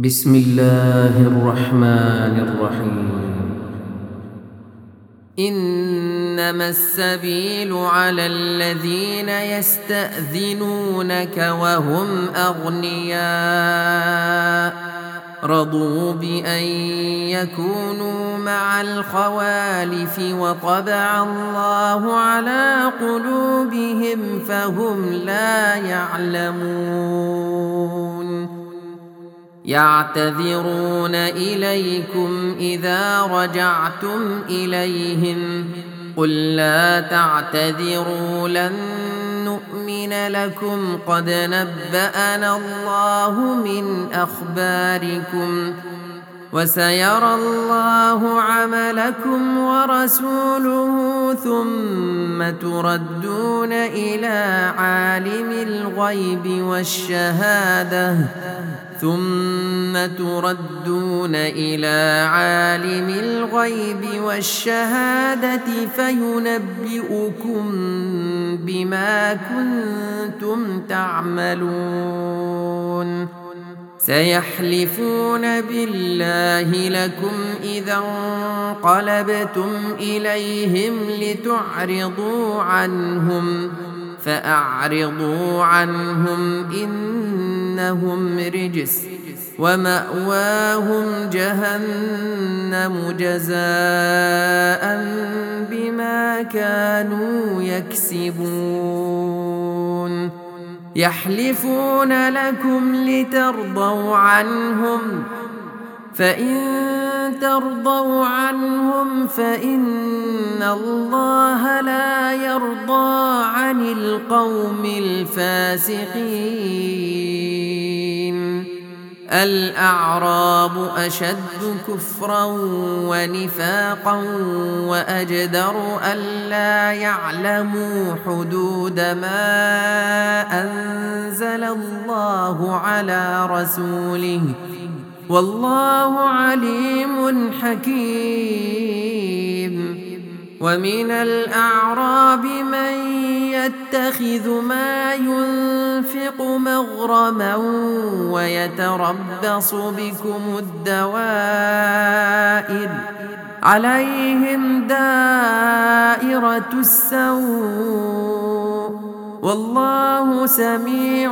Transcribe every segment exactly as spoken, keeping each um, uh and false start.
بسم الله الرحمن الرحيم. إنما السبيل على الذين يستأذنونك وهم أغنياء رضوا بأن يكونوا مع الخوالف وطبع الله على قلوبهم فهم لا يعلمون. يعتذرون إليكم إذا رجعتم إليهم قل لا تعتذروا لن نؤمن لكم قد نبأنا الله من أخباركم وسيرى الله عملكم ورسوله ثم تردون إلى عالم الغيب والشهادة ثم تردون إلى عالم الغيب والشهادة فينبئكم بما كنتم تعملون. سيحلفون بالله لكم إذا انقلبتم إليهم لتعرضوا عنهم فأعرضوا عنهم إنهم رجس ومأواهم جهنم جزاء بما كانوا يكسبون. يحلفون لكم لترضوا عنهم فإن ترضوا عنهم فإن الله لا يرضى عن القوم الفاسقين. الأعراب أشد كفرا ونفاقا وأجدر ألا يعلموا حدود ما أنزل الله على رسوله والله عليم حكيم. ومن الأعراب من يتخذ ما ينفق مغرما ويتربص بكم الدوائر عليهم دائرة السوء والله سميع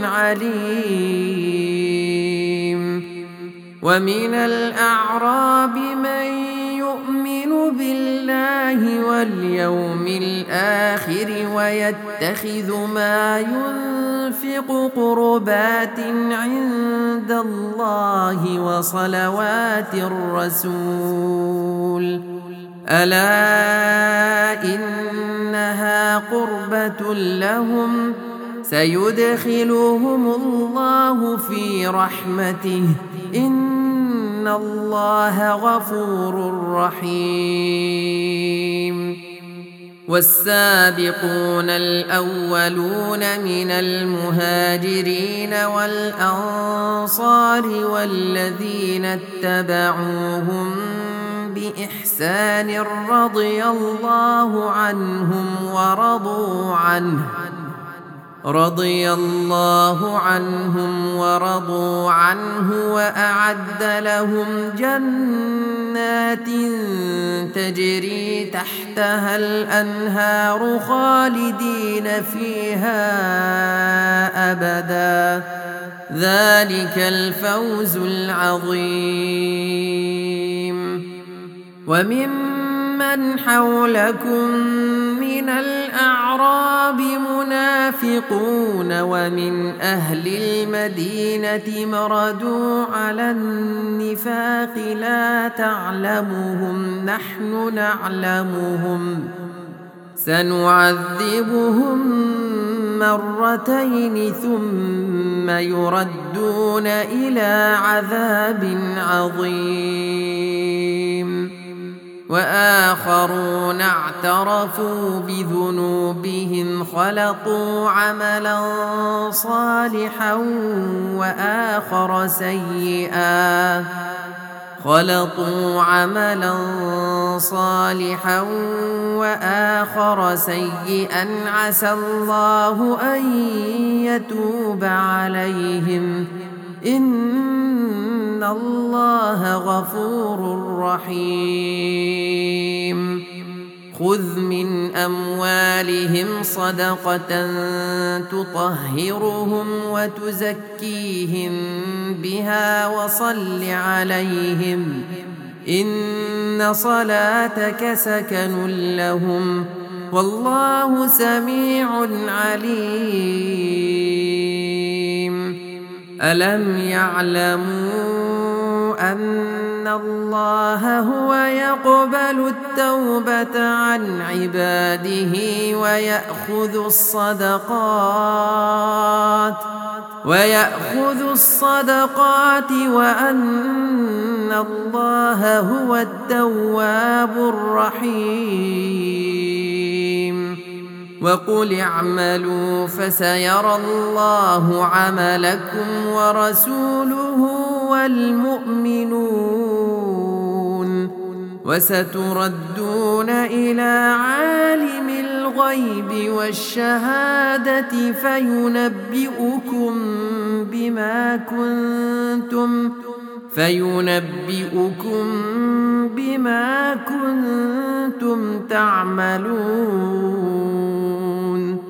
عليم. ومن الأعراب من يؤمن بالله واليوم الآخر ويتخذ ما ينفق قربات عند الله وصلوات الرسول ألا إنها قربة لهم سيدخلهم الله في رحمته إن الله غفور رحيم. والسابقون الأولون من المهاجرين والأنصار والذين اتبعوهم بإحسان رضي الله عنهم ورضوا عنه رضي الله عنهم ورضوا عنه وأعد لهم جنات تجري تحتها الأنهار خالدين فيها أبدا ذلك الفوز العظيم. وممن حولكم من الأعراب منافقون ومن أهل المدينة مردوا على النفاق لا تعلمهم نحن نعلمهم سنعذبهم مرتين ثم يردون إلى عذاب عظيم. وآخرون اعترفوا بذنوبهم خلطوا عملا صالحا وآخر سيئا خلطوا عملا صالحا وآخر سيئا عسى الله أن يتوب عليهم إن إن الله غفور رحيم خذ من أموالهم صدقة تطهرهم وتزكيهم بها وصل عليهم إن صلاتك سكن لهم والله سميع عليم ألم يعلموا أن الله هو يقبل التوبة عن عباده ويأخذ الصدقات ويأخذ الصدقات وأن الله هو التواب الرحيم وقل اعملوا فسيرى الله عملكم ورسوله والمؤمنون وستردون إلى عالم الغيب والشهادة فينبئكم بما كنتم فينبئكم بما كنتم تعملون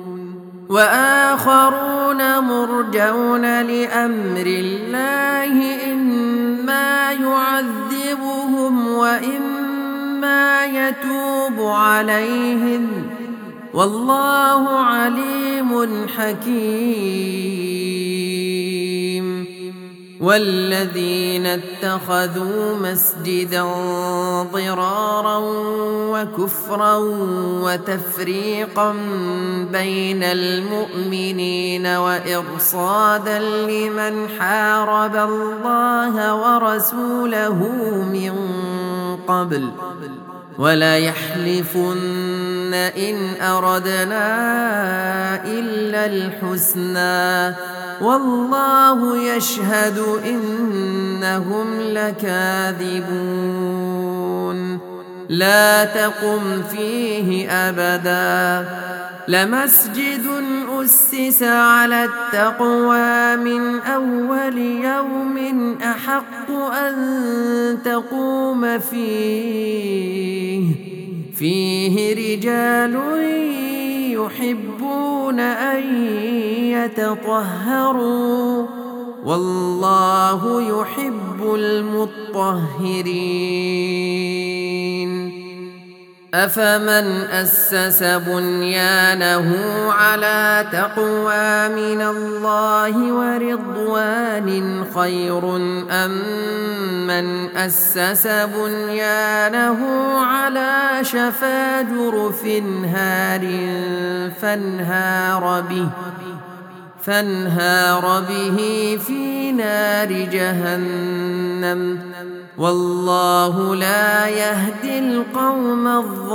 وآخرون مرجون لأمر الله إما يعذبهم وإما يتوب عليهم والله عليم حكيم والذين اتخذوا مسجدا ضرارا وكفرا وتفريقا بين المؤمنين وإرصادا لمن حارب الله ورسوله من قبل ولا يحلفن إن أردنا إلا الحسنى والله يشهد إنهم لكاذبون لا تقم فيه أبدا لمسجد أسس على التقوى من أول يوم أحق أن تقوم فيه فيه رجال يحبون أن يتطهروا والله يحب المطهرين أفمن أسس بنيانه على تقوى من الله ورضوان خير أم من أسس بنيانه على شفا جرف هار فانهار به فانهار به في نار جهنم والله لا يهدي القوم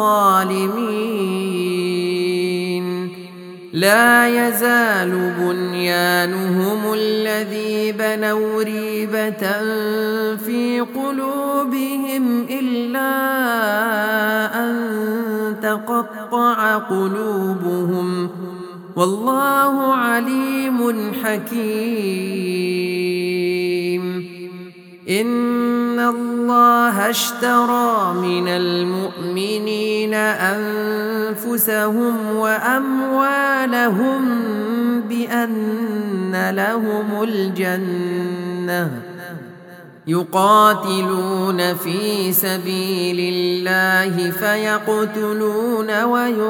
الظالمين لا يزال بنيانهم الذي بنوا ريبة في قلوبهم إلا أن تقطع قلوبهم والله عليم حكيم إن الله اشترى من المؤمنين أنفسهم وأموالهم بأن لهم الجنة يقاتلون في سبيل الله فيقتلون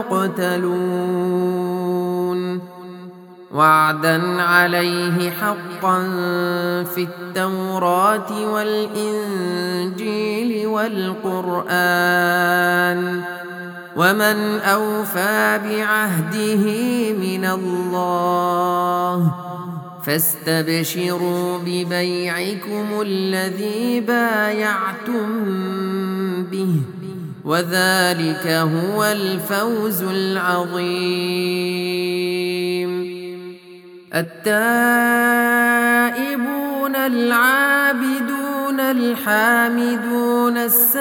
ويقتلون وعدا عليه حقا في التوراة والإنجيل والقرآن ومن أوفى بعهده من الله فاستبشروا ببيعكم الذي بايعتم به وذلك هو الفوز العظيم التائبون العابدون الحامدون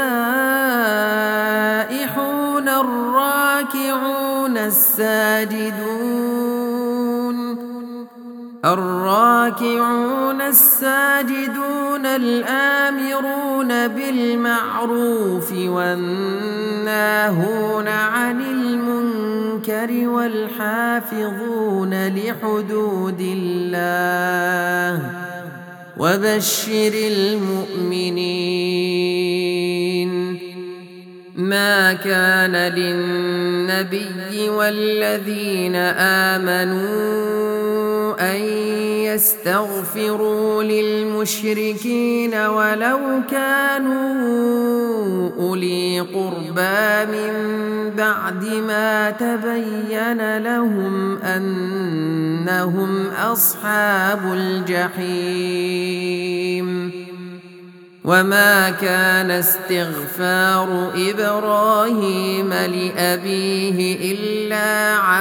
السائحون الراكعون الساجدون الراكعون الساجدون الآمرون بالمعروف والناهون عن المنكر والحافظون لحدود الله وبشر المؤمنين. ما كان للنبي والذين آمنوا أن يستغفروا للمشركين ولو كانوا أولي قربى من بعد ما تبين لهم أنهم أصحاب الجحيم. وما كان استغفار إبراهيم لأبيه إلا عن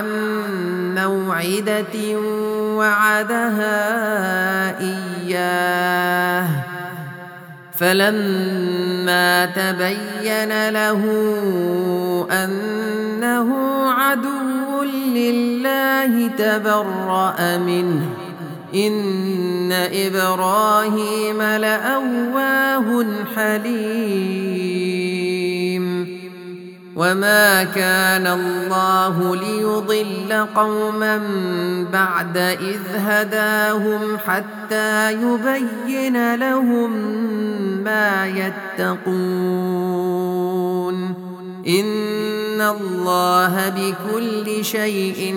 موعدة وعدها إياه فلما تبين له أنه عدو لله تبرأ منه إن إبراهيم لأواه حليم. وما كان الله ليضل قوما بعد إذ هداهم حتى يبين لهم ما يتقون إن الله بكل شيء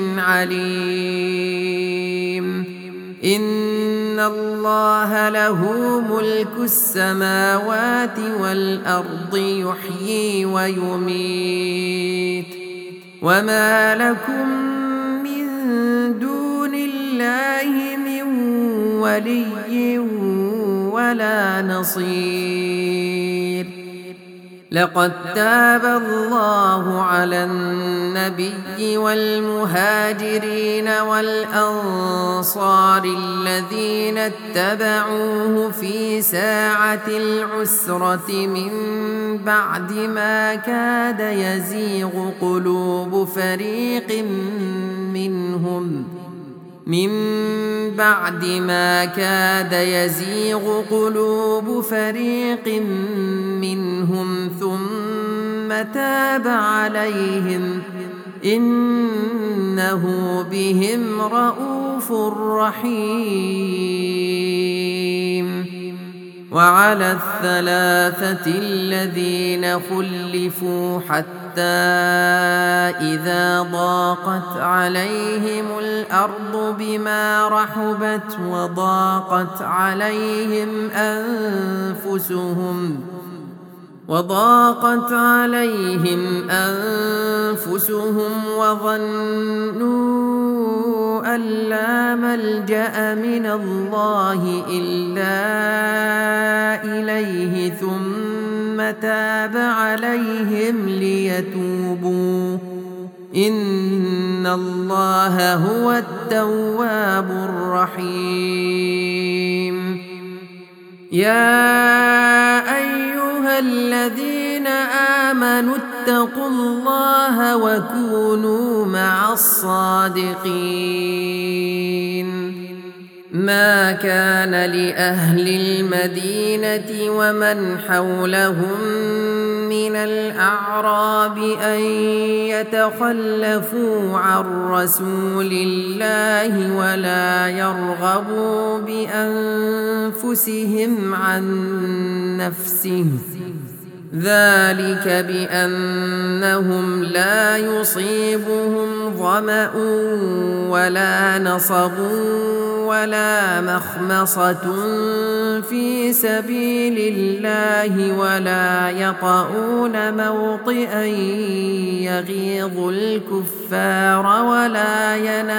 عليم. إن الله له ملك السماوات والأرض يحيي ويميت وما لكم من دون الله من ولي ولا نصير. لقد تاب الله على النبي والمهاجرين والأنصار الذين اتبعوه في ساعة العسرة من بعد ما كاد يزيغ قلوب فريق منهم من بعد ما كاد يزيغ قلوب فريق منهم ثم تاب عليهم إنه بهم رءوف رحيم. وعلى الثلاثة الذين خلفوا حتى إذا ضاقت عليهم الأرض بما رحبت وضاقت عليهم أنفسهم وضاقت عليهم أنفسهم وظنوا أن لا ملجأ من الله إلا إليه ثم تاب عليهم ليتوبوا إن الله هو التواب الرحيم. يا أيها الذين آمنوا اتقوا الله وكونوا مع الصادقين. ما كان لأهل المدينة ومن حولهم من الأعراب أن يتخلفوا عن رسول الله ولا يرغبوا بأنفسهم عن نفسه ذلك بأنهم لا يصيبهم ظمأ ولا نصب ولا مخمصة في سبيل الله ولا يطؤون موطئا يغيظ الكفار ولا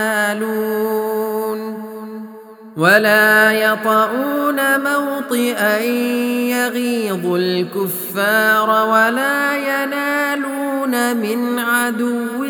ينالون ولا يطؤون موطئا يغيظ الكفار ولا ينالون من عدو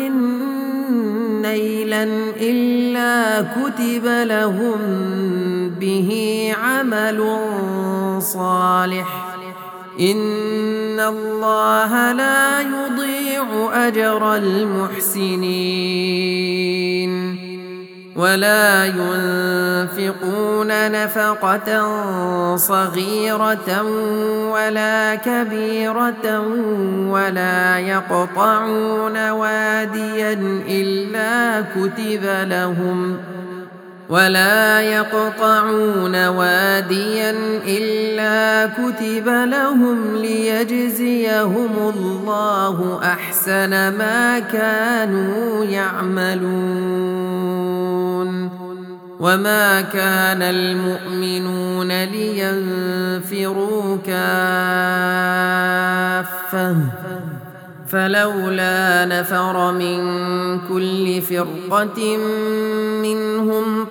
نيلا إلا كتب لهم به عمل صالح إن الله لا يضيع أجر المحسنين. ولا ينفقون نفقة صغيرة ولا كبيرة ولا يقطعون واديا إلا كتب لهم ولا يقطعون واديا إلا كتب لهم ليجزيهم الله أحسن ما كانوا يعملون. وما كان المؤمنون لينفروا كافة فلولا نفر من كل فرقة منهم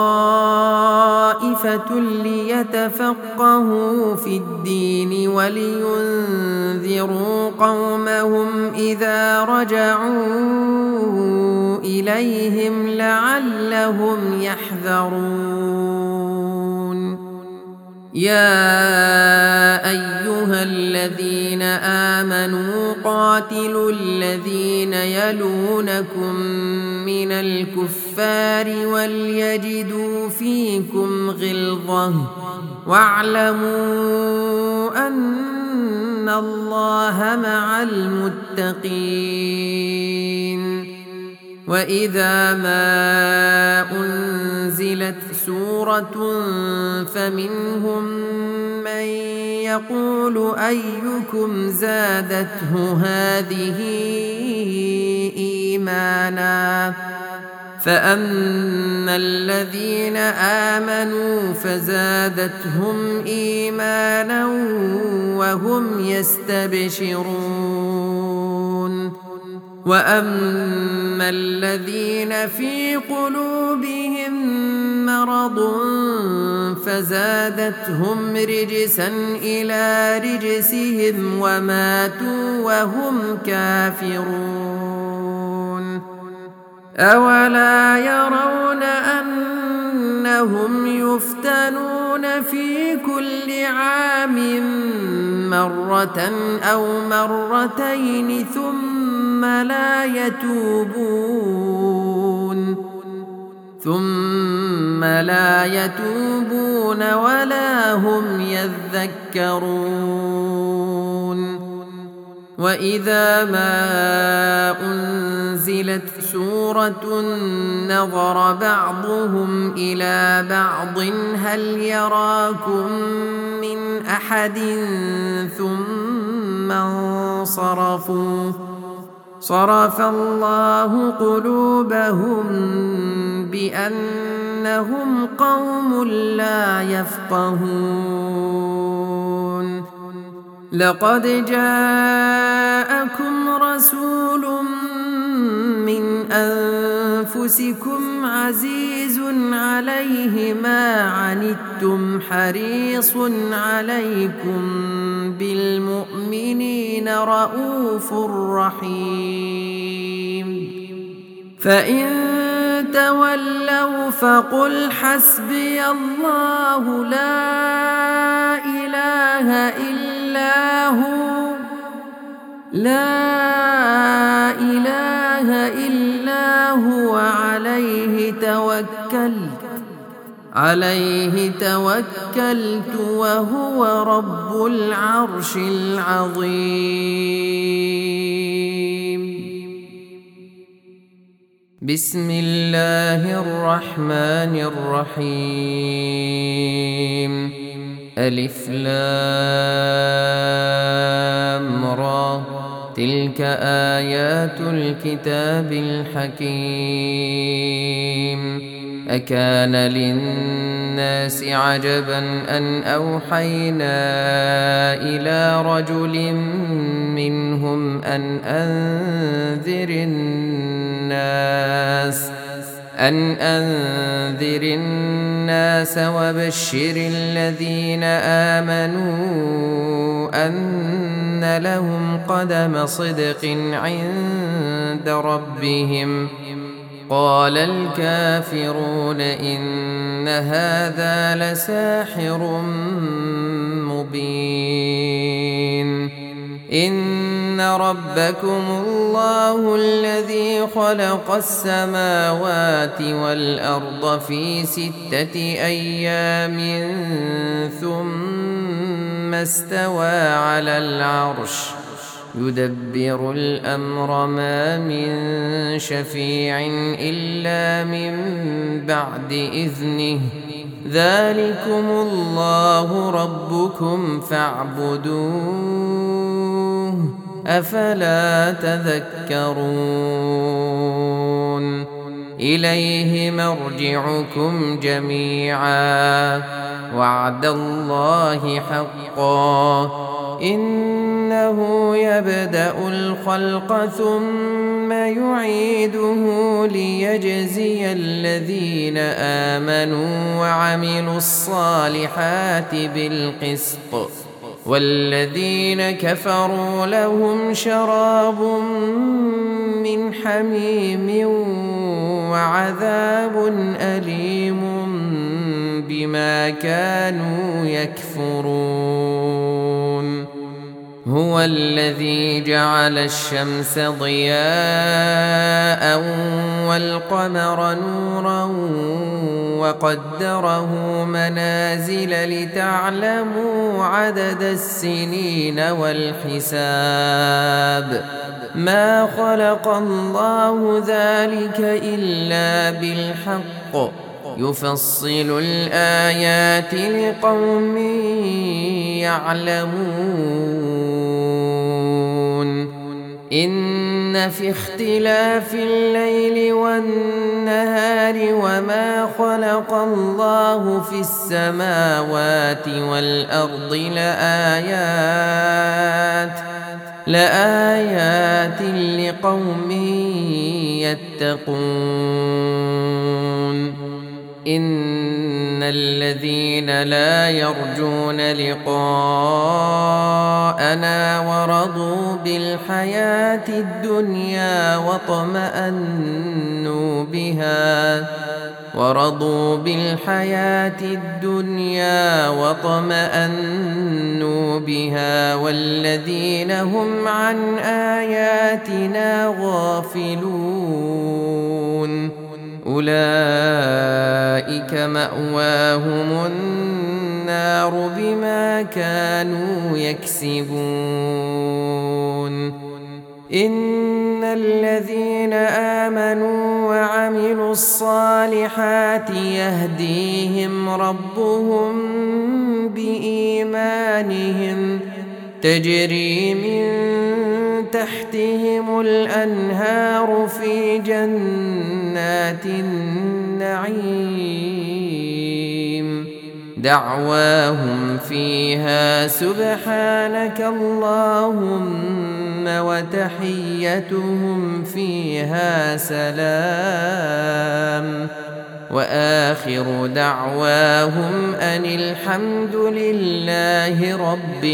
طائفة ليتفقهوا في الدين ولينذروا قومهم إذا رجعوا إليهم لعلهم يحذرون. يا أيها الذين آمنوا قاتلوا الذين يلونكم من الكفار وليجدوا فيكم غلظة واعلموا أن الله مع المتقين. وإذا ما أنزلت سورة فمنهم من يقول أيكم زادته هذه إيمانا فأما الذين آمنوا فزادتهم إيمانا وهم يستبشرون. وأما الذين في قلوبهم مرض فزادتهم رجسا إلى رجسهم وماتوا وهم كافرون. أولا يرون أنهم يفتنون في كل عام مرة أو مرتين ثم لا يتوبون ثم لا يتوبون ولا هم يذكرون. وإذا ما أنزلت سورة نظر بعضهم إلى بعض هل يراكم من أحد ثم انصرفوا صرف الله قلوبهم بأنهم قوم لا يفقهون. لقد جاءكم رسول من أنفسكم عزيز عليه ما عنتم حريص عليكم بالمؤمنين رؤوف رحيم. فإن تولوا فقل حسبي الله لا إله إلا هو لا إله إلا هو عليه توكلت عليه توكلت وهو رب العرش العظيم. بسم الله الرحمن الرحيم. ألف لام را تلك آيات الكتاب الحكيم. أكان للناس عجبا أن أوحينا إلى رجل منهم أن أنذر الناس أن أنذر الناس وبشر الذين آمنوا أن لهم قدم صدق عند ربهم. قال الكافرون إن هذا لساحر مبين. إن ربكم الله الذي خلق السماوات والأرض في ستة أيام ثم استوى على العرش يدبر الأمر ما من شفيع إلا من بعد إذنه ذلكم الله ربكم فاعبدوه أفلا تذكرون إليه مرجعكم جميعا وعد الله حقا إنه يبدأ الخلق ثم يعيده ليجزي الذين آمنوا وعملوا الصالحات بالقسط والذين كفروا لهم شراب من حميم وعذاب أليم بما كانوا يكفرون هو الذي جعل الشمس ضياء والقمر نورا وقدره منازل لتعلموا عدد السنين والحساب ما خلق الله ذلك إلا بالحق يفصل الآيات لقوم يعلمون إن في اختلاف الليل والنهار وما خلق الله في السماوات والأرض لآيات لآيات لقوم يتقون إن الذين لا يرجون لقاءنا ورضوا بالحياة الدنيا واطمأنوا بها ورضوا بالحياة الدنيا واطمأنوا بها والذين هم عن آياتنا غافلون أولئك مأواهم النار بما كانوا يكسبون إن الذين آمنوا وعملوا الصالحات يهديهم ربهم بإيمانهم تجري من تحتهم الأنهار في جنات النعيم دعواهم فيها سبحانك اللهم وتحيتهم فيها سلام وآخر دعواهم أن الحمد لله رب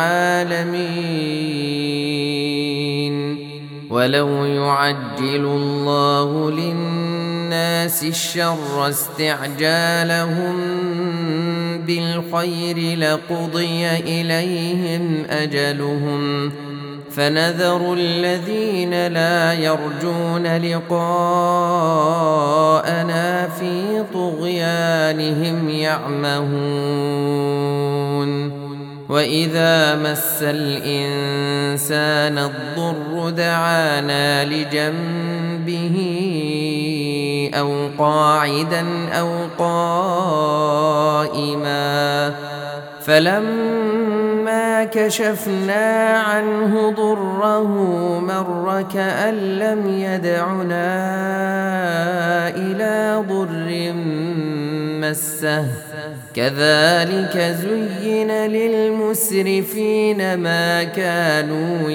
العالمين ولو يعجل الله للناس الشر استعجالهم بالخير لقضي إليهم أجلهم فنذر الذين لا يرجون لقاءنا في طغيانهم يعمهون وإذا مس الإنسان الضر دعانا لجنبه أو قاعدا أو قائما فلما كشفنا عنه ضره مر كأن لم يدعنا إلى ضر مسه كذلك زين للمسرفين ما كانوا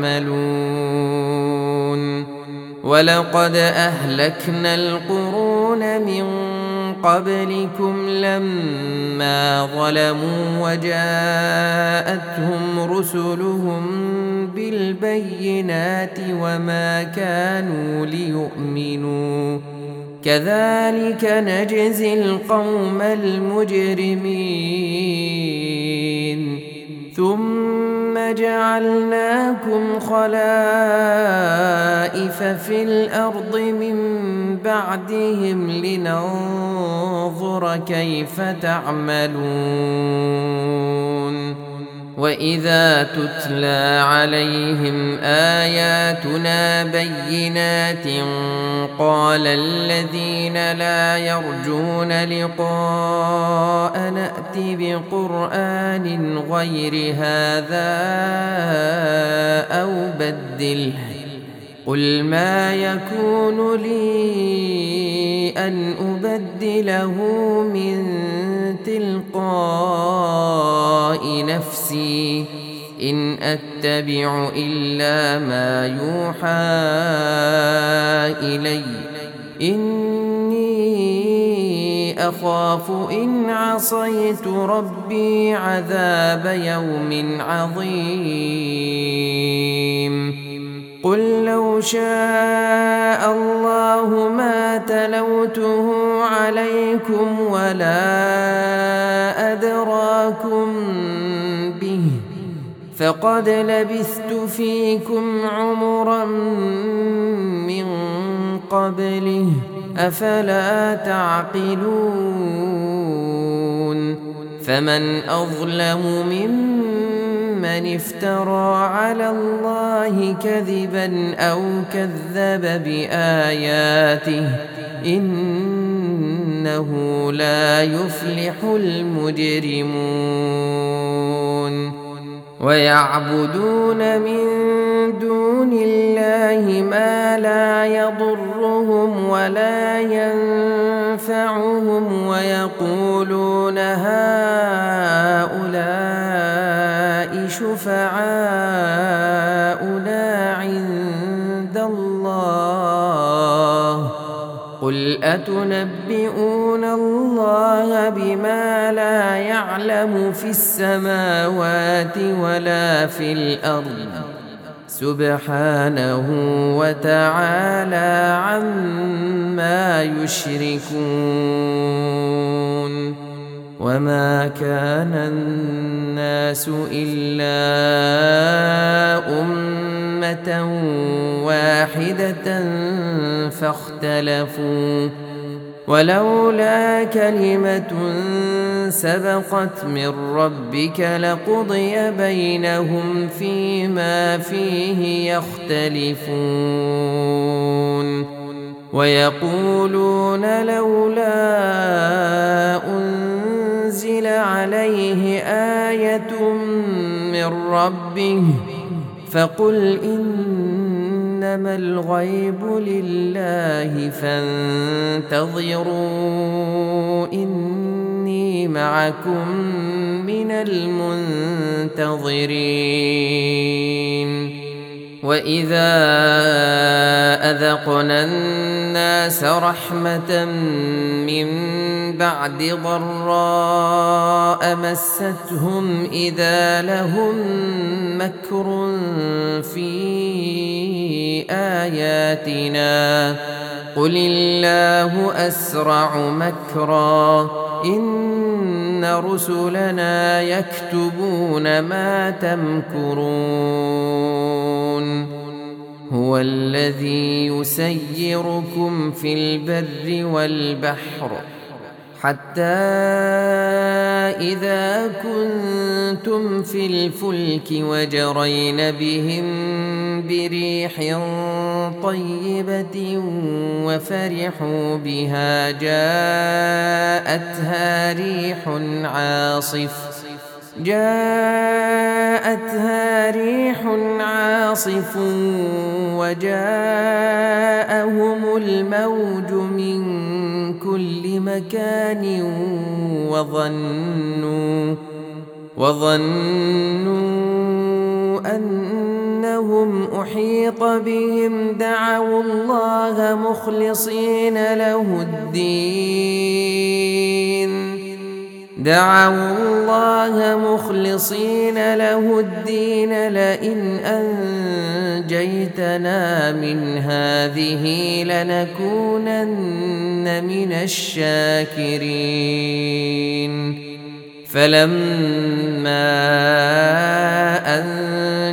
يعملون ولقد أهلكنا القرون من قبلكم لما ظلموا وجاءتهم رسلهم بالبينات وما كانوا ليؤمنوا كذلك نجزي القوم المجرمين ثم جاء جعلناكم خلائف في الأرض من بعدهم لننظر كيف تعملون وإذا تتلى عليهم آياتنا بينات قال الذين لا يرجون لقاء نأت بقرآن غير هذا أو بدله قل ما يكون لي أن أبدله من تلقاء نفسي إن أتبع إلا ما يوحى إلي إني أخاف إن عصيت ربي عذاب يوم عظيم قل لو شاء الله ما تلوته عليكم ولا أدراكم به فقد لبثت فيكم عمرا من قبله أفلا تعقلون فمن أظلم ممن افترى على الله كذبا أو كذب بآياته إنه لا يفلح المجرمون ويعبدون من دون الله ما لا يضرهم ولا ينفعهم ويقولون هؤلاء شفعاؤنا عند الله قل أتنبئون الله بما لا يعلم في السماوات ولا في الأرض سبحانه وتعالى عما يشركون وما كان الناس إلا أمة واحدة فاختلفوا ولولا كلمة سبقت من ربك لقضي بينهم فيما فيه يختلفون ويقولون لولا أنزل عليه آية من ربه فقل إنما الغيب لله فانتظروا إني معكم من المنتظرين وإذا أذقنا الناس رحمة من بعد ضراء مستهم إذا لهم مكر في آياتنا قل الله أسرع مكرا إن رسلنا يكتبون ما تمكرون هو الذي يسيركم في البر والبحر حتى إذا كنتم في الفلك وجرين بهم بريح طيبة وفرحوا بها جاءتها ريح عاصف جاءتها ريح عاصف وجاءهم الموج من كل مكان وظنوا وظنوا أنهم أحيط بهم دعوا الله مخلصين له الدين دعوا الله مخلصين له الدين لئن أنجيتنا من هذه لنكونن من الشاكرين فلما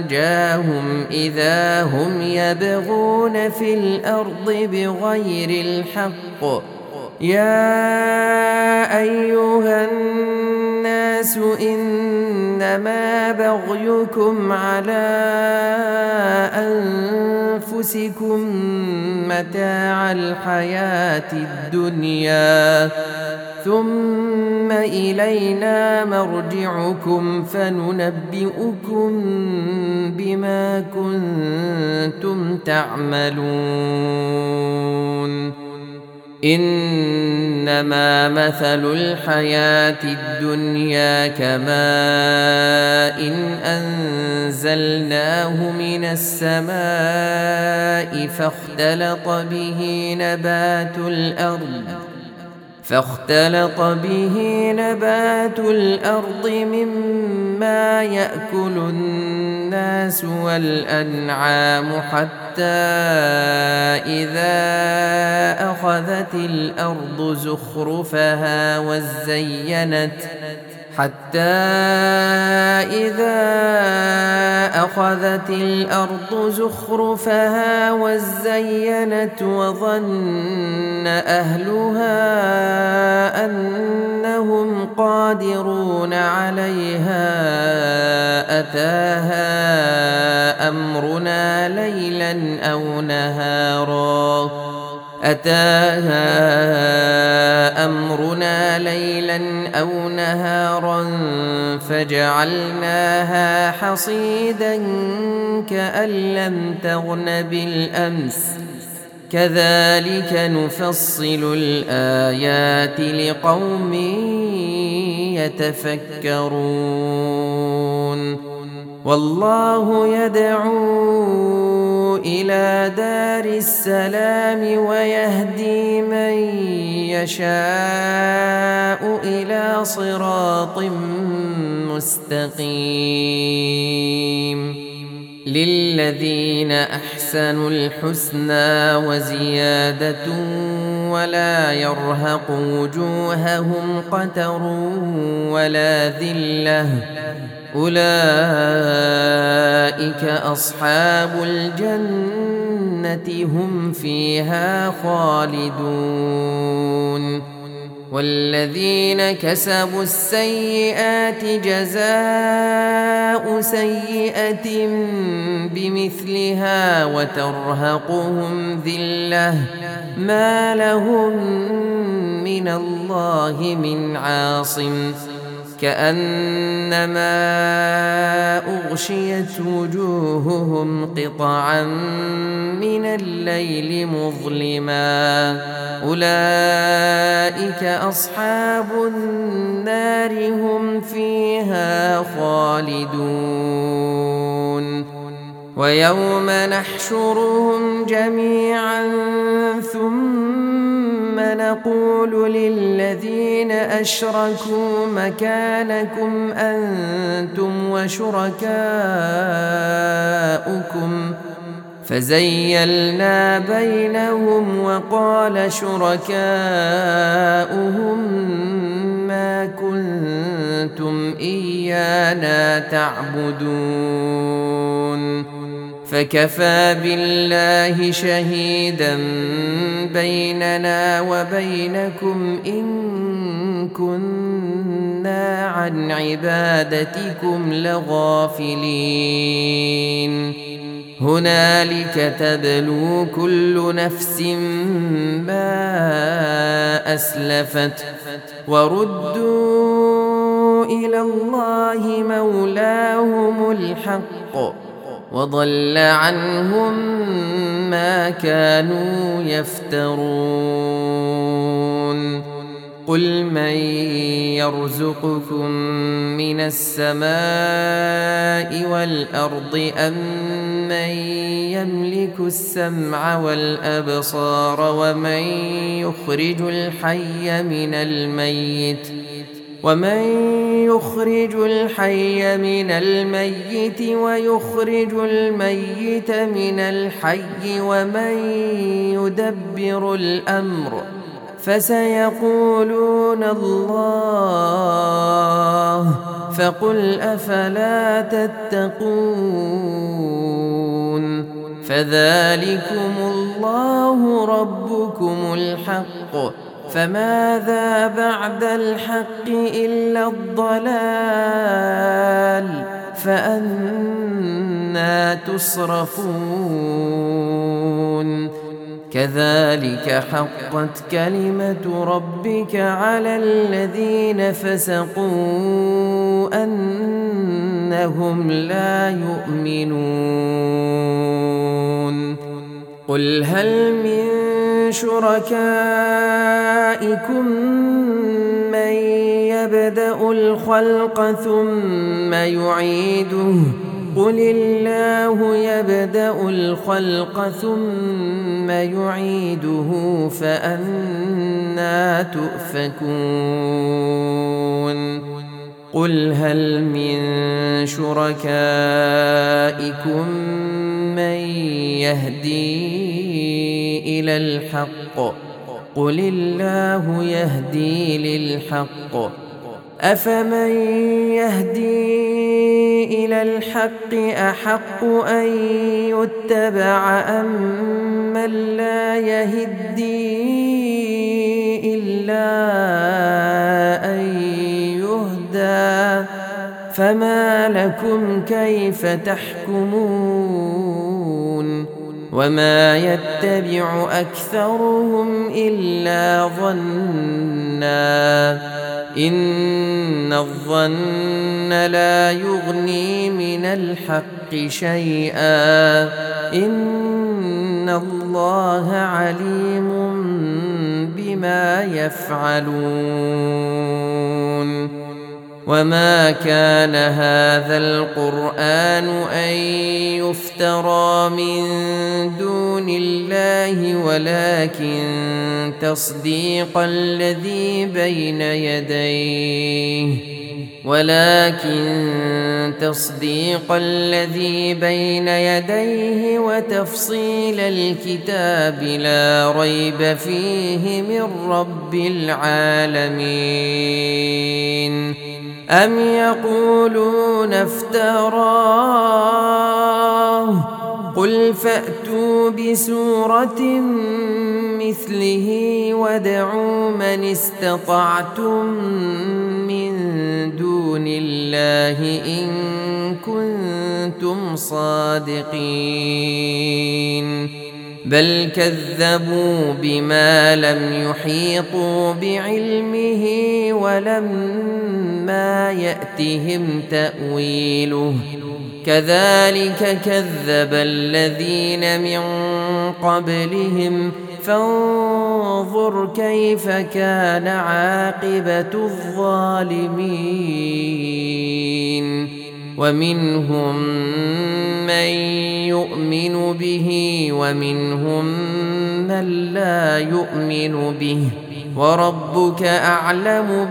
في الأرض بغير الحق يا أيها الناس إنما بغيكم على أنفسكم متاع الحياة الدنيا ثم إلينا مرجعكم فننبئكم بما كنتم تعملون إنما مثل الحياة الدنيا كماء أنزلناه من السماء فاختلط به نبات الأرض فاختلط به نبات الأرض مما يأكل الناس والأنعام حتى إذا أخذت الأرض زخرفها وزينت حتى إذا أخذت الأرض زخرفها وزينت وظن أهلها أنهم قادرون عليها أتاها أمرنا ليلا أو نهارا أتاها أمرنا ليلا أو نهارا فجعلناها حصيدا كأن لم تغن بالأمس كذلك نفصل الآيات لقوم يتفكرون والله يدعو إلى دار السلام ويهدي من يشاء إلى صراط مستقيم للذين أحسنوا الحسنى وزيادة ولا يرهق وجوههم قتر ولا ذلة أولئك أصحاب الجنة هم فيها خالدون والذين كسبوا السيئات جزاء سيئة بمثلها وترهقهم ذلة ما لهم من الله من عاصم كأنما أغشيت وجوههم قطعا من الليل مظلما أولئك أصحاب النار هم فيها خالدون ويوم نحشرهم جميعا ثم نقول للذين أشركوا مكانكم أنتم وشركاؤكم فزيلنا بينهم وقال شركاؤهم ما كنتم إيانا تعبدون فكفى بالله شهيدا بيننا وبينكم إن كنا عن عبادتكم لغافلين هنالك تبلو كل نفس ما أسلفت وردوا إلى الله مولاهم الحق وضل عنهم ما كانوا يفترون قل من يرزقكم من السماء والأرض أم من يملك السمع والأبصار ومن يخرج الحي من الميت ومن يخرج الحي من الميت ويخرج الميت من الحي ومن يدبر الأمر فسيقولون الله فقل أفلا تتقون فذلكم الله ربكم الحق، فماذا بعد الحق إلا الضلال، فأنى تصرفون. كذلك حقت كلمة ربك على الذين فسقوا أنهم لا يؤمنون. قل هل من شركائكم من يبدأ الخلق ثم يعيده؟ قل الله يبدأ الخلق ثم يعيده فأنى تؤفكون. قل هل من شركائكم من يهدي إلى الحق؟ قل الله يهدي للحق، أفمن يهدي إلى الحق أحق أن يتبع أم من لا يهدي إلا أن يهدى؟ فما لكم كيف تحكمون؟ وما يتبع أكثرهم إلا ظنّا، إن الظن لا يغني من الحق شيئا، إن الله عليم بما يفعلون. وما كان هذا القرآن أن يفترى من دون الله، ولكن تصديق الذي بين يديه ولكن تصديق الذي بين يديه وتفصيل الكتاب لا ريب فيه من رب العالمين. أم يقولون افتراه؟ قل فأتوا بسورة مثله وادعوا من استطعتم من دون الله إن كنتم صادقين. بل كذبوا بما لم يحيطوا بعلمه ولما يأتهم تأويله، كذلك كذب الذين من قبلهم، فانظر كيف كان عاقبة الظالمين. ومنهم من يؤمن به ومنهم من لا يؤمن به، وربك أعلم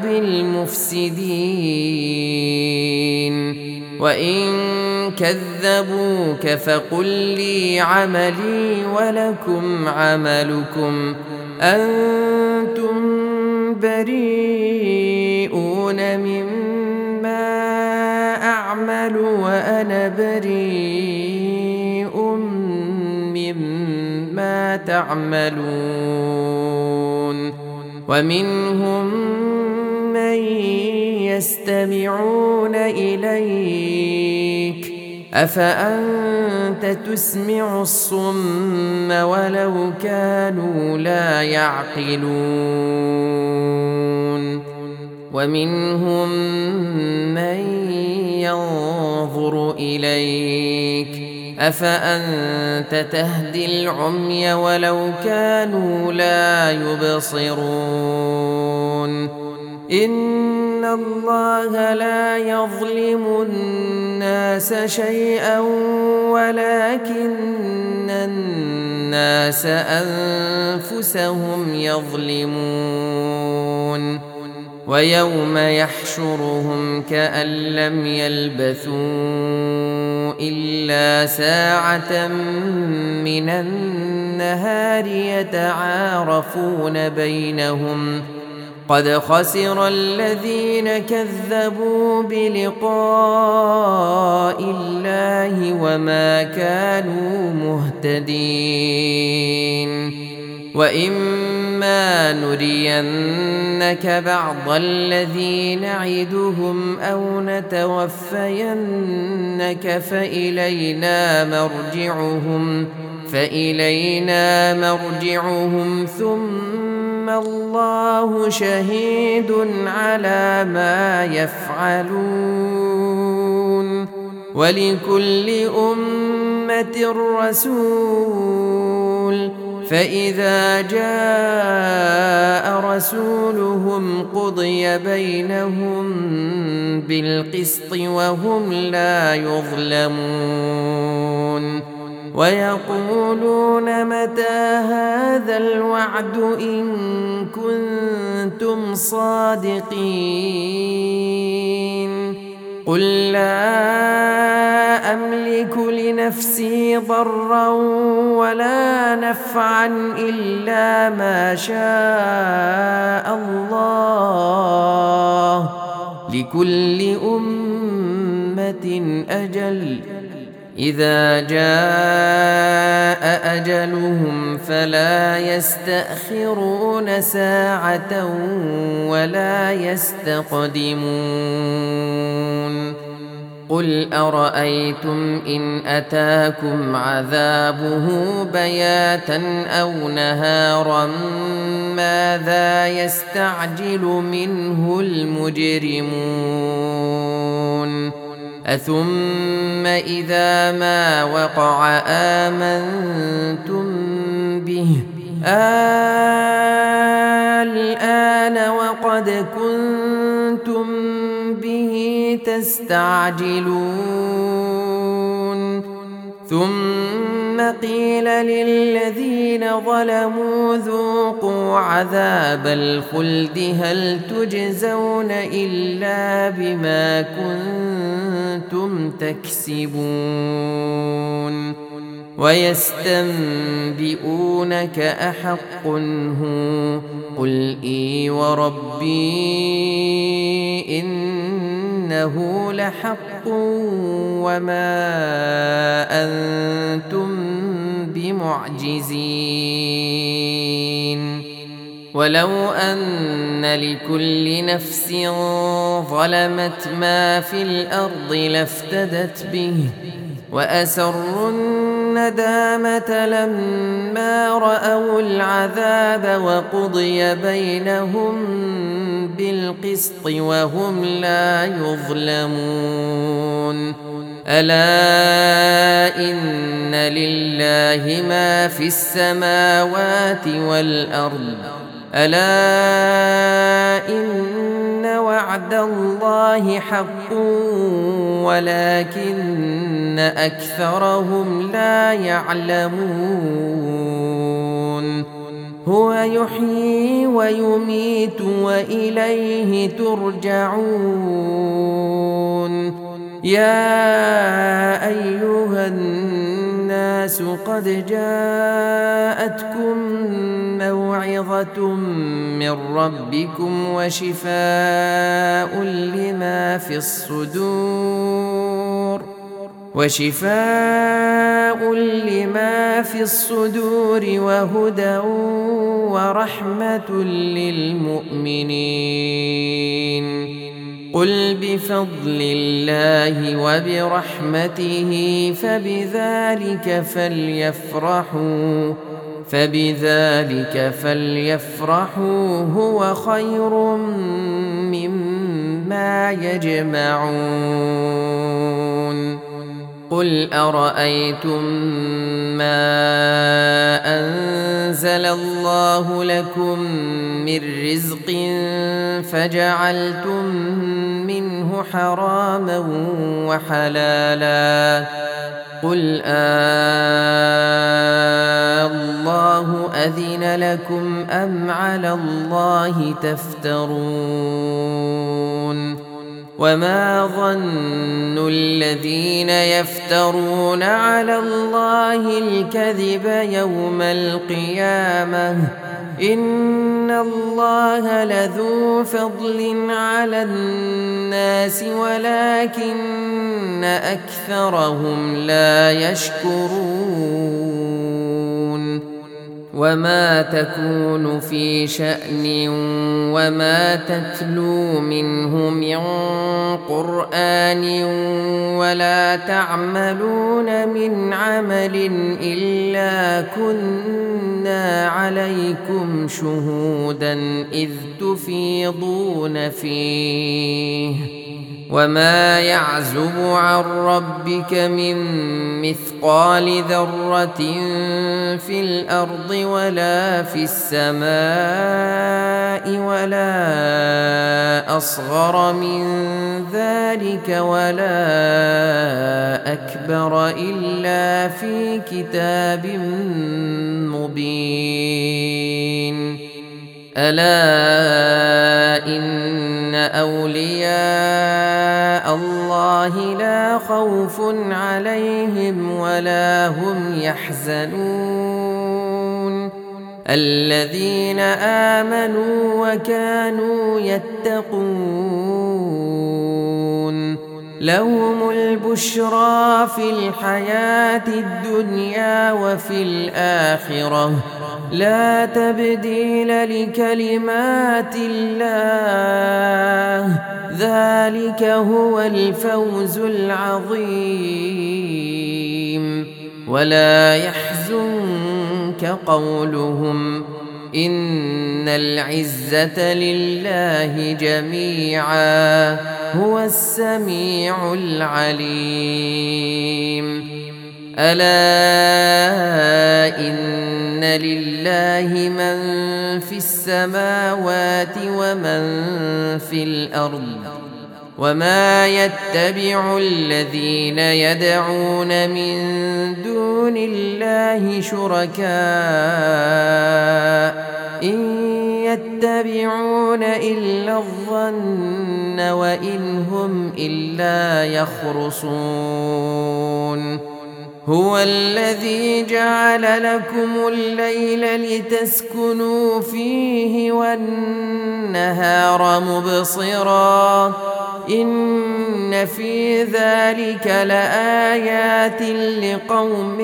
بالمفسدين. وإن كذبوك فقل لي عملي ولكم عملكم، أنتم بريئون مما أعمل وأنا بريء مما تعملون. ومنهم من يستمعون إليك، أفأنت تسمع الصم ولو كانوا لا يعقلون. ومنهم من ينظر إليك، أفأنت تهدي العمي ولو كانوا لا يبصرون. إن الله لا يظلم الناس شيئا ولكن الناس أنفسهم يظلمون. ويوم يحشرهم كأن لم يلبثوا إلا ساعة من النهار يتعارفون بينهم، قد خسر الذين كذبوا بلقاء الله وما كانوا مهتدين. مهتدين. وإما نرينك بعض الذي نعدهم أو نتوفينك فإلينا مرجعهم فإلينا مرجعهم ثم الله شهيد على ما يفعلون. ولكل أمة رسول فإذا جاء رسولهم قضي بينهم بالقسط وهم لا يظلمون. ويقولون متى هذا الوعد إن كنتم صادقين. قل لا أملك لنفسي ضرا ولا نفعا إلا ما شاء الله لكل أمة أجل إذا جاء أجلهم فلا يستأخرون ساعة ولا يستقدمون. قل أرأيتم إن أتاكم عذابه بياتا أو نهارا ماذا يستعجل منه المجرمون. أثم إذا ما وقع آمنتم به الآن وقد كنتم به تستعجلون. ثم قيل للذين ظلموا ذوقوا عذاب الخلد هل تجزون إلا بما كنتم تكسبون. ويستنبئونك أحق هو قل إي وربي إنه لحق وما أنتم بمعجزين. ولو أن لكل نفس ظلمت ما في الأرض لافتدت به وأسروا الندامة لما رأوا العذاب وقضي بينهم بالقسط وهم لا يظلمون. ألا إن لله ما في السماوات والأرض ألا إن وعد الله حق ولكن أكثرهم لا يعلمون. هو يحيي ويميت وإليه ترجعون. يا أيها الناس قد جاءتكم موعظة من ربكم وشفاء لما في الصدور وشفاء لما في الصدور وهدى ورحمة للمؤمنين. قل بفضل الله وبرحمته فبذلك فليفرحوا فبذلك فليفرحوا هو خير مما يجمعون. قل أرأيتم ما أنزل الله لكم من رزق فجعلتم منه حراما وحلالا قل الله أذن لكم أم على الله تفترون. وما ظن الذين يفترون على الله الكذب يوم القيامة إن الله لذو فضل على الناس ولكن أكثرهم لا يشكرون. وما تكون في شأن وما تتلو منه من قرآن ولا تعملون من عمل إلا كنا عليكم شهودا إذ تفيضون فيه وما يعزب عن ربك من مثقال ذرة في الأرض ولا في السماء ولا أصغر من ذلك ولا أكبر إلا في كتاب مبين ألا إن أولياء الله لا خوف عليهم ولا هم يحزنون الذين آمنوا وكانوا يتقون لهم البشرى في الحياة الدنيا وفي الآخرة لا تبديل لكلمات الله ذلك هو الفوز العظيم ولا يحزنك قولهم إن العزة لله جميعا هو السميع العليم ألا إن لله من في السماوات ومن في الأرض وما يتبع الذين يدعون من دون الله شركاء إن يتبعون إلا الظن وإن هم إلا يخرصون هو الذي جعل لكم الليل لتسكنوا فيه والنهار مبصرا إن في ذلك لآيات لقوم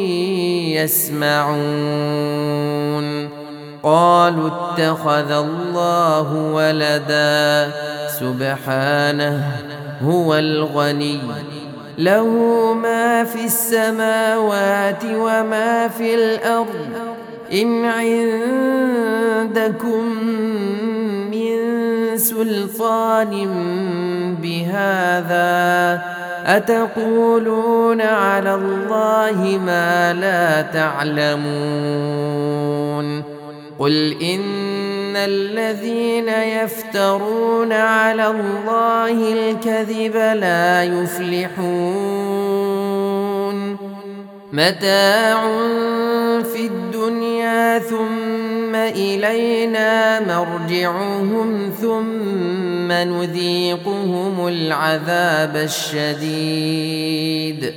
يسمعون قالوا اتخذ الله ولدا سبحانه هو الغني له ما في السماوات وما في الأرض إن عندكم من سلطان بهذا أتقولون على الله ما لا تعلمون قل إن الذين يفترون على الله الكذب لا يفلحون متاع في الدنيا ثم إلينا مرجعهم ثم نذيقهم العذاب الشديد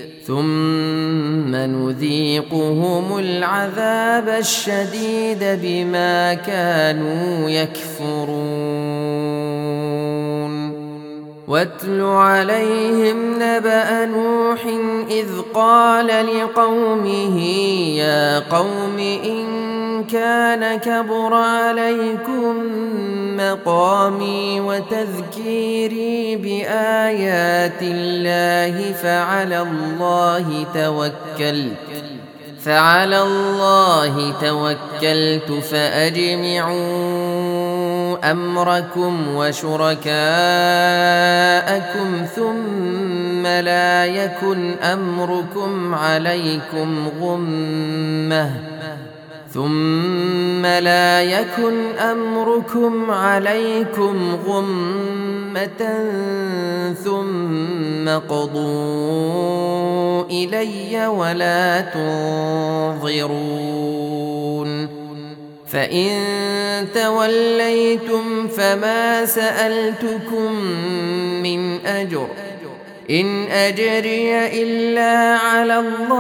ثم نذيقهم العذاب الشديد بما كانوا يكفرون واتل عليهم نبأ نوح إذ قال لقومه يا قوم إن كان كبر عليكم مقامي وتذكيري بآيات الله فعلى الله توكلت فعلى الله توكلت فأجمعوا أمركم وشركاءكم ثم لا يكن أمركم عليكم غمة ثم لا يكن أمركم عليكم غمة ثم قضوا إلي ولا تنظرون فإن توليتم فما سألتكم من أجر إن أجري إلا على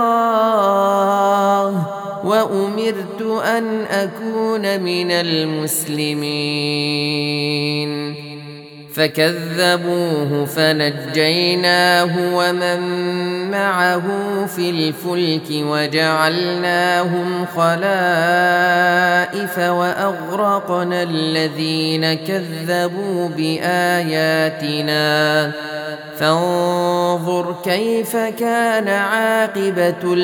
الله وأمرت أن أكون من المسلمين فكذبوه فنجيناه ومن معه في الفلك وجعلناهم خلائف وأغرقنا الذين كذبوا بآياتنا فانظر كيف كان عاقبة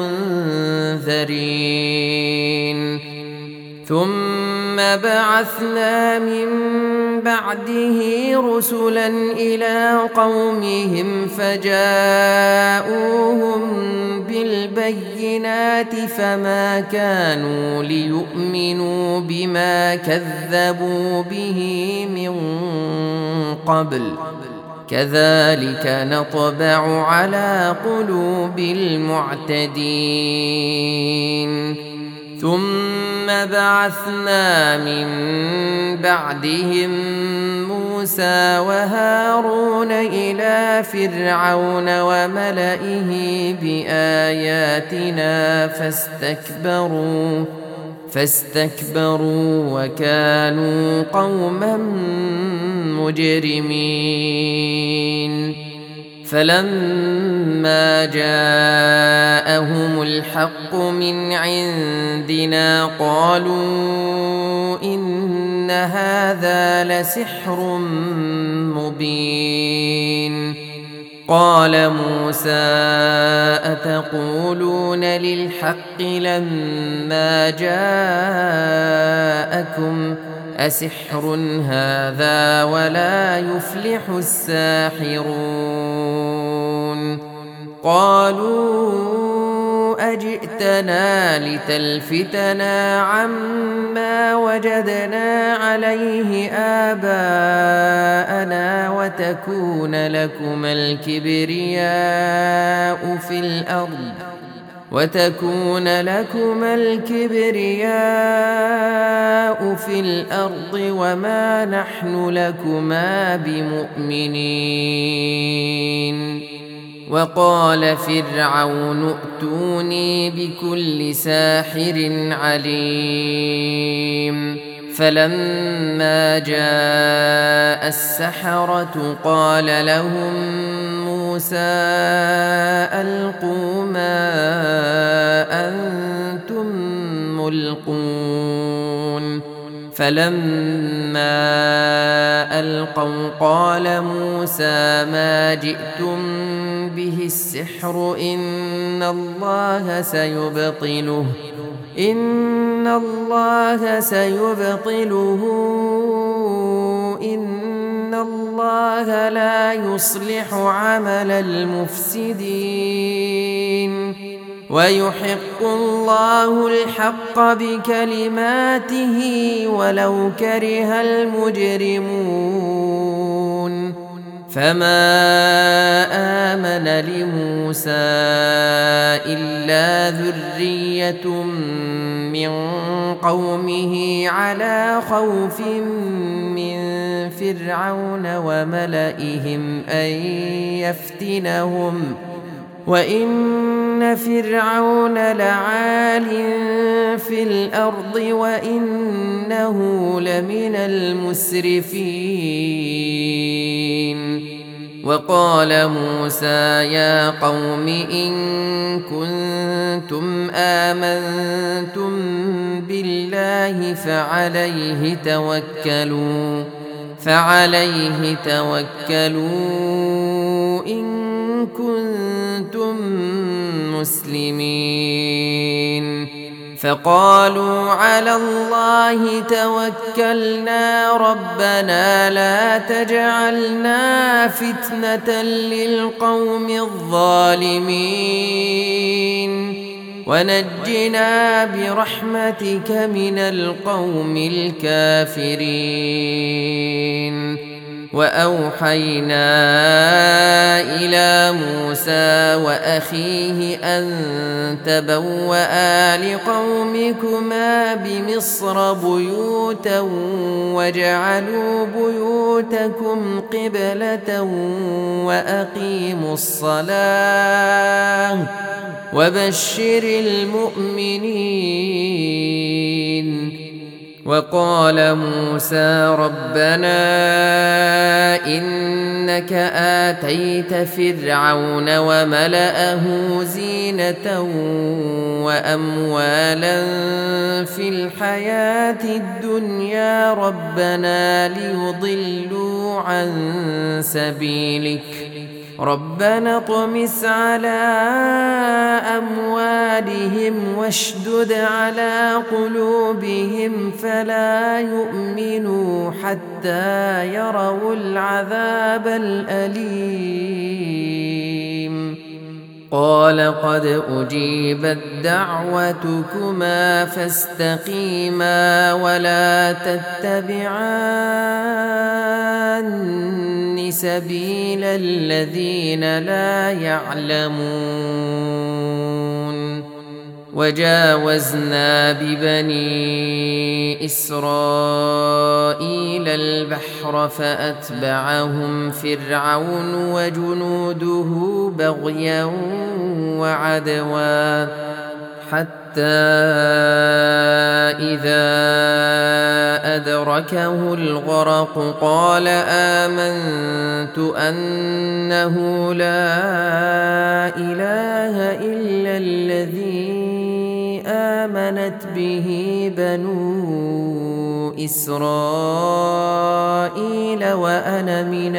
المنذرين ثم بعثنا من بعده رسلا إلى قومهم فجاءوهم بالبينات فما كانوا ليؤمنوا بما كذبوا به من قبل كذلك نطبع على قلوب المعتدين ثم بعثنا من بعدهم موسى وهارون إلى فرعون وملئه بآياتنا فاستكبروا فاستكبروا وكانوا قوما مجرمين فلما جاءهم الحق من عندنا قالوا إن هذا لسحر مبين قال موسى أتقولون للحق لما جاءكم أسحر هذا ولا يفلح الساحرون قالوا أجئتنا لتلفتنا عما وجدنا عليه آباءنا وتكون لكما الكبرياء في الأرض وتكون لكما الكبرياء في الأرض وما نحن لكما بمؤمنين وقال فرعون ائتوني بكل ساحر عليم فلما جاء السحرة قال لهم موسى ألقوا ما أنتم ملقون فلما ألقوا قال موسى ما جئتم به السحر إن الله سيبطله إن الله سيبطله إن الله لا يصلح عمل المفسدين ويحق الله الحق بكلماته ولو كره المجرمون فما آمن لموسى إلا ذرية من قومه على خوف من فرعون وملئهم أن يفتنهم وإن فرعون لعال في الأرض وإنه لمن المسرفين وقال موسى يا قوم إن كنتم آمنتم بالله فعليه توكلوا فعليه توكلوا إن كنتم مسلمين فقالوا على الله توكلنا ربنا لا تجعلنا فتنة للقوم الظالمين ونجنا برحمتك من القوم الكافرين وأوحينا إلى موسى وأخيه أن تبوأ لقومكما بمصر بيوتا واجعلوا بيوتكم قبلة وأقيموا الصلاة وبشر المؤمنين وقال موسى ربنا إنك آتيت فرعون وملأه زينة وأموالا في الحياة الدنيا ربنا ليضلوا عن سبيلك ربنا اطمس على أموالهم واشدد على قلوبهم فلا يؤمنوا حتى يروا العذاب الأليم قال قد أجيبت دعوتكما فاستقيما ولا تتبعان سبيل الذين لا يعلمون وجاوزنا ببني إسرائيل البحر فأتبعهم فرعون وجنوده بغيا وعدوا حتى إذا أدركه الغرق قال آمنت أنه لا إله إلا الذي آمنت به بنو إسرائيل وأنا من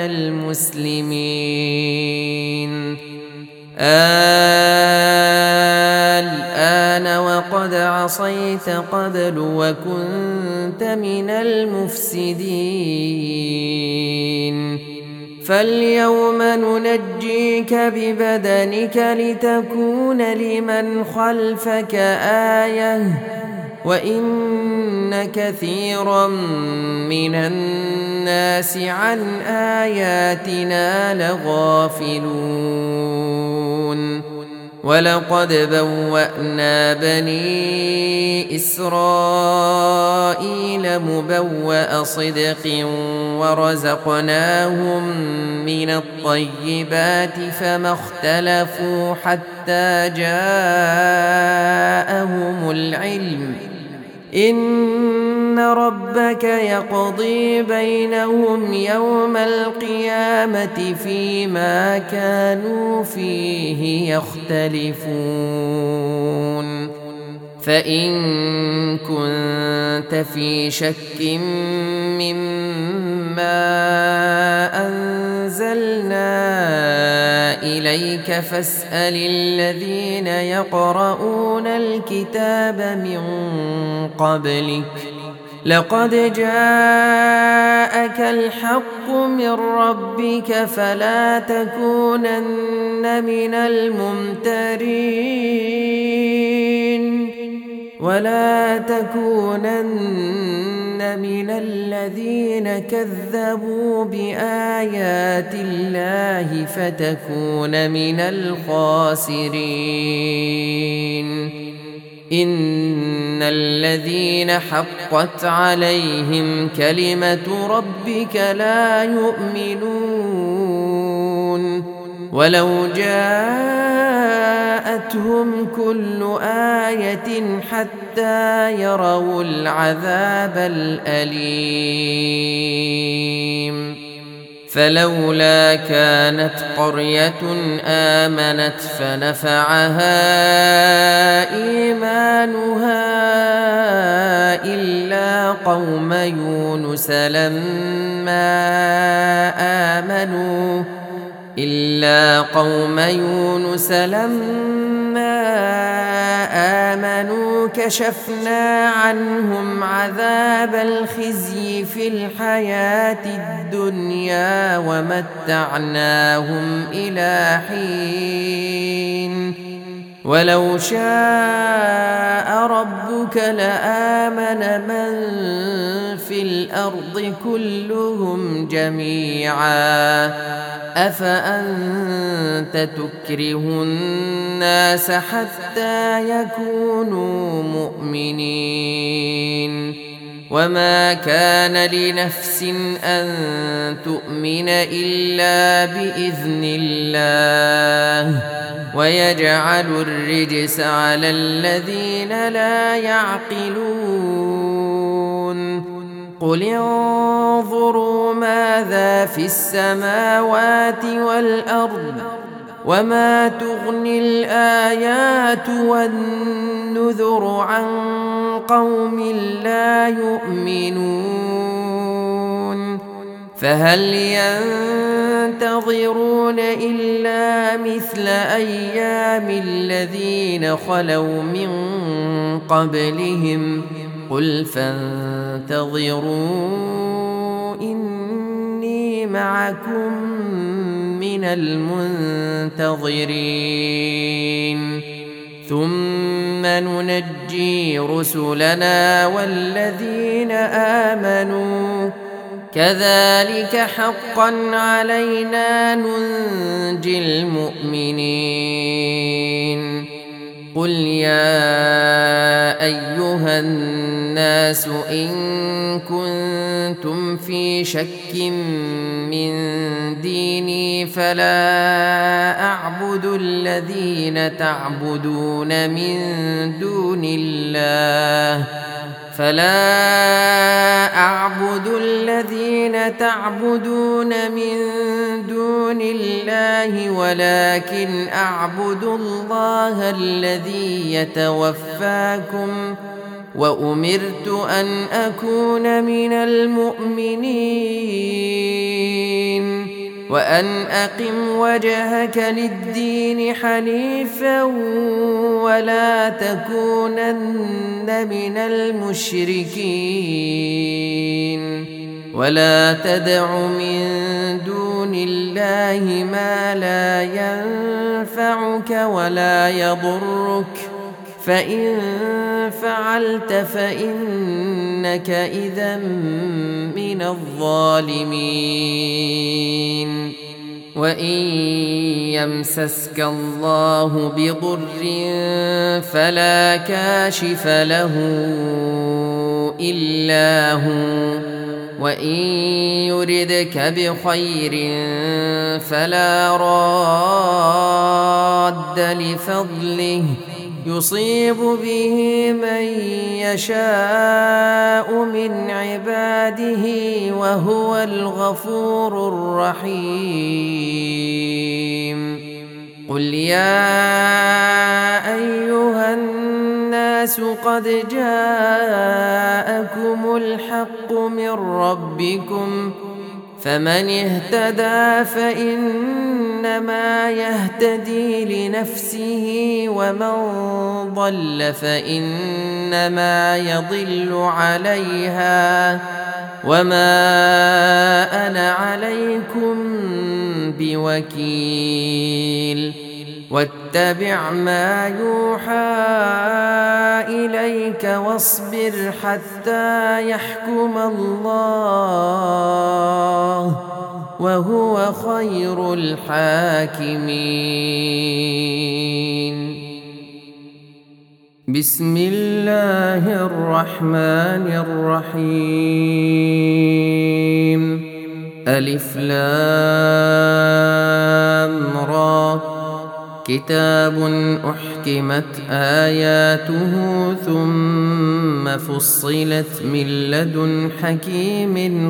المسلمين الآن وقد عصيت قبل وكنت من المفسدين فاليوم ننجيك ببدنك لتكون لمن خلفك آية وإن كثيرا من الناس عن آياتنا لغافلون ولقد بوأنا بني إسرائيل مبوأ صدق ورزقناهم من الطيبات فما اختلفوا حتى جاءهم العلم إن ربك يقضي بينهم يوم القيامة فيما كانوا فيه يختلفون فإن كنت في شك مما أنزلنا إليك فاسأل الذين يقرؤون الكتاب من قبلك لقد جاءك الحق من ربك فلا تكونن من الممترين ولا تكونن من الذين كذبوا بآيات الله فتكون من الخاسرين إن الذين حقت عليهم كلمة ربك لا يؤمنون ولو جاءتهم كل آية حتى يروا العذاب الأليم فلولا كانت قرية آمنت فنفعها إيمانها إلا قوم يونس لما آمنوا إلا قوم يونس لما آمنوا كشفنا عنهم عذاب الخزي في الحياة الدنيا ومتعناهم إلى حين ولو شاء ربك لآمن من في الأرض كلهم جميعا أفأنت تكره الناس حتى يكونوا مؤمنين وما كان لنفس أن تؤمن إلا بإذن الله ويجعل الرجس على الذين لا يعقلون قل انظروا ماذا في السماوات والأرض وما تغني الآيات والنذر عن قوم لا يؤمنون فهل ينتظرون إلا مثل أيام الذين خلوا من قبلهم قل فانتظروا إني معكم من المنتظرين ثم ننجي رسلنا والذين آمنوا كذلك حقا علينا ننجي المؤمنين قل يا أيها الناس إن كنتم في شك من ديني فلا أعبد الذين تعبدون من دون الله فلا أعبد الذين تعبدون من دون الله ولكن أعبد الله الذي يتوفاكم وأمرت أن أكون من المؤمنين وأن أقم وجهك للدين حنيفا ولا تكونن من المشركين ولا تدع من دون الله ما لا ينفعك ولا يضرك فإن فعلت فإنك إذا من الظالمين وإن يمسسك الله بضر فلا كاشف له إلا هو وإن يردك بخير فلا راد لفضله يصيب به من يشاء من عباده وهو الغفور الرحيم قل يا أيها الناس قد جاءكم الحق من ربكم فمن اهتدى فإنما يهتدي لنفسه ومن ضل فإنما يضل عليها وما أنا عليكم بوكيل واتبع ما يوحى إليك واصبر حتى يحكم الله وهو خير الحاكمين بسم الله الرحمن الرحيم ألف لام را كتاب أحكمت آياته ثم فصلت من لدن حكيم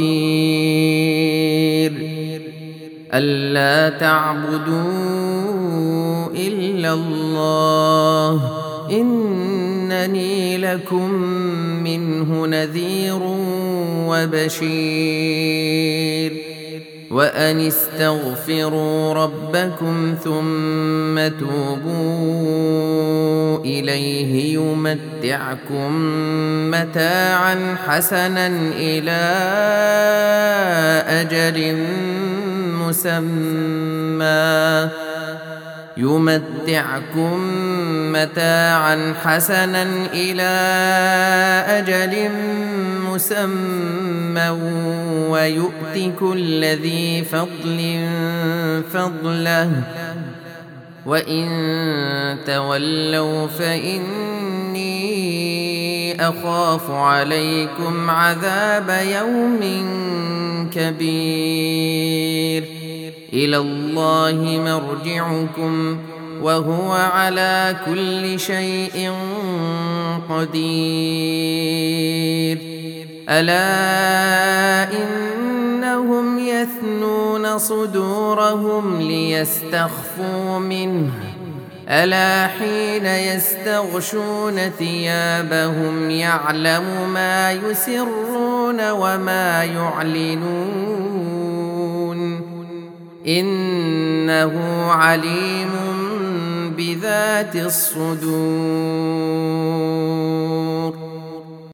خبير ألا تعبدوا إلا الله إنني لكم منه نذير وبشير وأن استغفروا ربكم ثم توبوا إليه يمتعكم متاعا حسنا إلى أجل مسمى يمتعكم متاعا حسنا إلى أجل مسمى ويؤت كل ذي فضل فضله وإن تولوا فإني أخاف عليكم عذاب يوم كبير إلى الله مرجعكم وهو على كل شيء قدير ألا إنهم يثنون صدورهم ليستخفوا منه ألا حين يستغشون ثيابهم يعلم ما يسرون وما يعلنون إنه عليم بذات الصدور